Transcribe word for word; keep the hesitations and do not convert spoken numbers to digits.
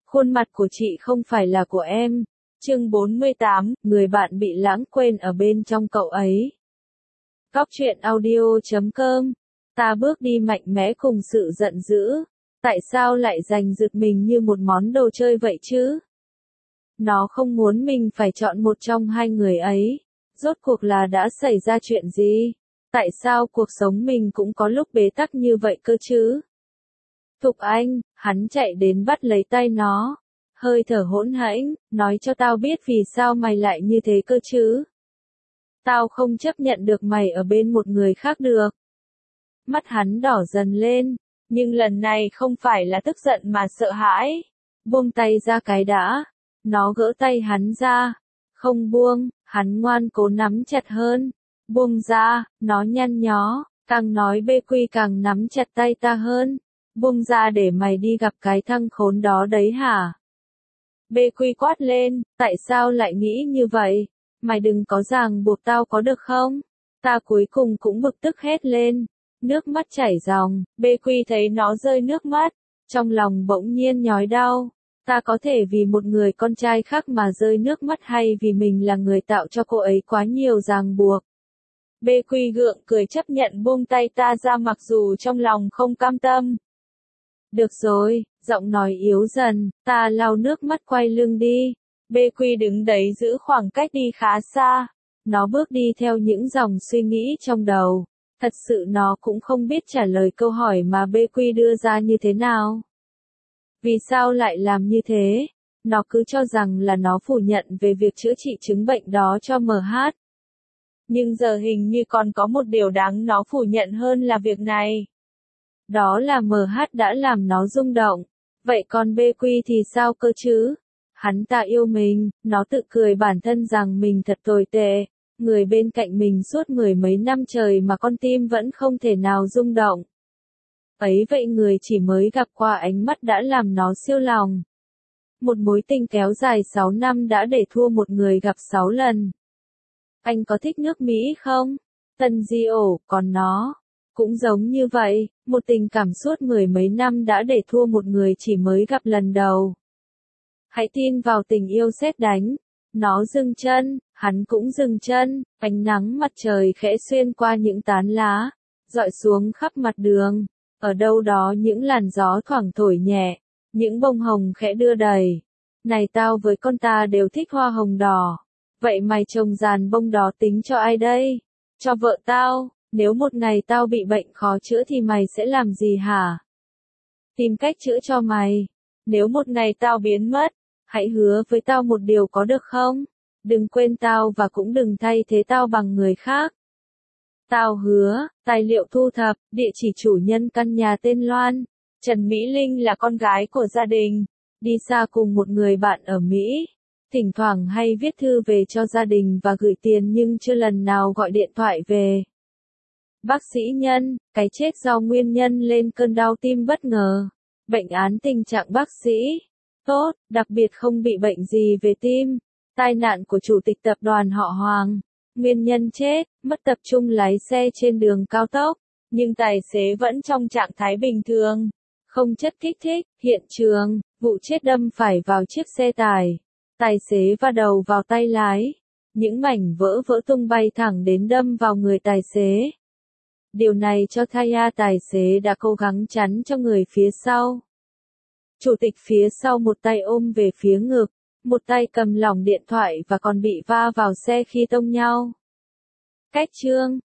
Khuôn mặt của chị không phải là của em. Chương bốn mươi tám, người bạn bị lãng quên ở bên trong cậu ấy. Góc truyện audio chấm com. Ta bước đi mạnh mẽ cùng sự giận dữ. Tại sao lại giành giật mình như một món đồ chơi vậy chứ? Nó không muốn mình phải chọn một trong hai người ấy. Rốt cuộc là đã xảy ra chuyện gì? Tại sao cuộc sống mình cũng có lúc bế tắc như vậy cơ chứ? Thục Anh, hắn chạy đến bắt lấy tay nó. Hơi thở hỗn hãnh, nói cho tao biết vì sao mày lại như thế cơ chứ? Tao không chấp nhận được mày ở bên một người khác được. Mắt hắn đỏ dần lên, nhưng lần này không phải là tức giận mà sợ hãi. Buông tay ra cái đã. Nó gỡ tay hắn ra. Không buông, hắn ngoan cố nắm chặt hơn. Buông ra, nó nhăn nhó, càng nói bê quy càng nắm chặt tay ta hơn. Buông ra để mày đi gặp cái thằng khốn đó đấy hả? Bê quy quát lên, tại sao lại nghĩ như vậy? Mày đừng có ràng buộc tao có được không? Ta cuối cùng cũng bực tức hét lên. Nước mắt chảy ròng, bê quy thấy nó rơi nước mắt. Trong lòng bỗng nhiên nhói đau. Ta có thể vì một người con trai khác mà rơi nước mắt hay vì mình là người tạo cho cô ấy quá nhiều ràng buộc? Bê quy gượng cười chấp nhận buông tay ta ra mặc dù trong lòng không cam tâm. Được rồi, giọng nói yếu dần, ta lau nước mắt quay lưng đi. Bê quy đứng đấy giữ khoảng cách đi khá xa. Nó bước đi theo những dòng suy nghĩ trong đầu. Thật sự nó cũng không biết trả lời câu hỏi mà bê quy đưa ra như thế nào. Vì sao lại làm như thế? Nó cứ cho rằng là nó phủ nhận về việc chữa trị chứng bệnh đó cho em hát. Nhưng giờ hình như còn có một điều đáng nó phủ nhận hơn là việc này. Đó là em hát đã làm nó rung động. Vậy còn bê quy thì sao cơ chứ? Hắn ta yêu mình, nó tự cười bản thân rằng mình thật tồi tệ. Người bên cạnh mình suốt mười mấy năm trời mà con tim vẫn không thể nào rung động. Ấy vậy người chỉ mới gặp qua ánh mắt đã làm nó siêu lòng. Một mối tình kéo dài sáu năm đã để thua một người gặp sáu lần. Anh có thích nước Mỹ không? Tân Di ổ, còn nó. Cũng giống như vậy, một tình cảm suốt mười mấy năm đã để thua một người chỉ mới gặp lần đầu. Hãy tin vào tình yêu sét đánh. Nó dừng chân, hắn cũng dừng chân, ánh nắng mặt trời khẽ xuyên qua những tán lá, dọi xuống khắp mặt đường. Ở đâu đó những làn gió thoảng thổi nhẹ, những bông hồng khẽ đưa đầy. Này tao với con ta đều thích hoa hồng đỏ. Vậy mày trồng dàn bông đó tính cho ai đây? Cho vợ tao. Nếu một ngày tao bị bệnh khó chữa thì mày sẽ làm gì hả? Tìm cách chữa cho mày. Nếu một ngày tao biến mất, hãy hứa với tao một điều có được không? Đừng quên tao và cũng đừng thay thế tao bằng người khác. Tao hứa. Tài liệu thu thập, địa chỉ chủ nhân căn nhà tên Loan. Trần Mỹ Linh là con gái của gia đình. Đi xa cùng một người bạn ở Mỹ. Thỉnh thoảng hay viết thư về cho gia đình và gửi tiền nhưng chưa lần nào gọi điện thoại về. Bác sĩ Nhân, cái chết do nguyên nhân lên cơn đau tim bất ngờ. Bệnh án tình trạng bác sĩ tốt, đặc biệt không bị bệnh gì về tim. Tai nạn của chủ tịch tập đoàn họ Hoàng. Nguyên nhân chết, mất tập trung lái xe trên đường cao tốc, nhưng tài xế vẫn trong trạng thái bình thường. Không chất kích thích, hiện trường, vụ chết đâm phải vào chiếc xe tải. Tài xế va đầu vào tay lái. Những mảnh vỡ vỡ tung bay thẳng đến đâm vào người tài xế. Điều này cho thấy tài xế đã cố gắng chắn cho người phía sau. Chủ tịch phía sau một tay ôm về phía ngực, một tay cầm lỏng điện thoại và còn bị va vào xe khi tông nhau. Cách chương,